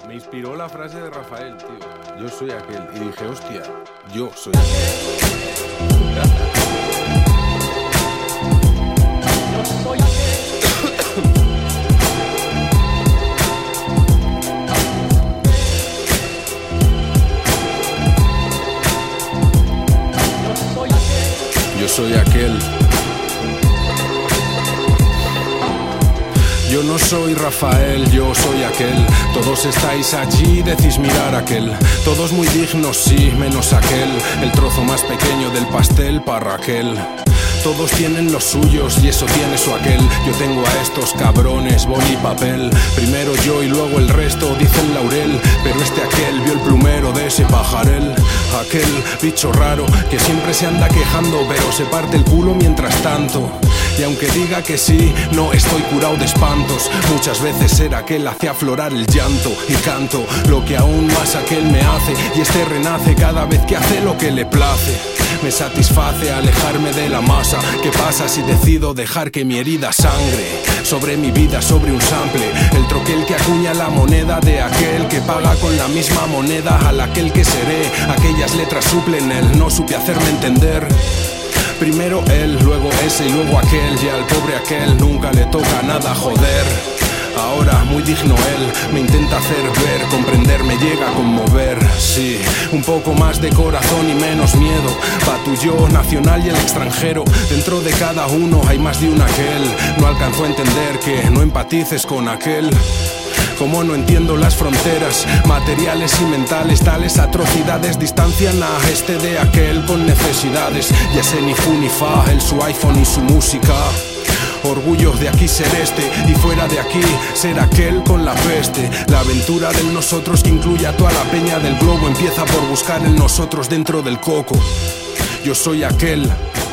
Me inspiró la frase de Rafael, tío. Yo soy aquel. Y dije, hostia, yo soy aquel. Yo soy aquel. Yo no soy Rafael, yo soy aquel. Todos estáis allí, decís mirar aquel. Todos muy dignos, sí, menos aquel. El trozo más pequeño del pastel para Raquel. Todos tienen los suyos y eso tiene su aquel. Yo tengo a estos cabrones, boli y papel. Primero yo y luego el resto, dice el laurel. Pero este aquel vio el plumero de ese pajarel. Aquel bicho raro que siempre se anda quejando, pero se parte el culo mientras tanto. Y aunque diga que sí, no estoy curado de espantos. Muchas veces era aquel hace aflorar el llanto. Y canto lo que aún más aquel me hace. Y este renace cada vez que hace lo que le place. Me satisface alejarme de la masa. ¿Qué pasa si decido dejar que mi herida sangre? Sobre mi vida, sobre un sample. El troquel que acuña la moneda de aquel que paga con la misma moneda al aquel que seré. Aquellas letras suplen el no supe hacerme entender. Primero él, luego ese y luego aquel. Y al pobre aquel nunca le toca nada, joder. Ahora muy digno él, me intenta hacer ver, comprender, me llega a conmover. Sí, un poco más de corazón y menos miedo. Pa' tu yo nacional y el extranjero. Dentro de cada uno hay más de un aquel. No alcanzo a entender que no empatices con aquel. Como no entiendo las fronteras materiales y mentales, tales atrocidades distancian a este de aquel con necesidades. Ya sé ni fu ni fa, él su iPhone y su música. Orgullo de aquí ser este y fuera de aquí ser aquel con la peste. La aventura del nosotros que incluye a toda la peña del globo empieza por buscar el nosotros dentro del coco. Yo soy aquel.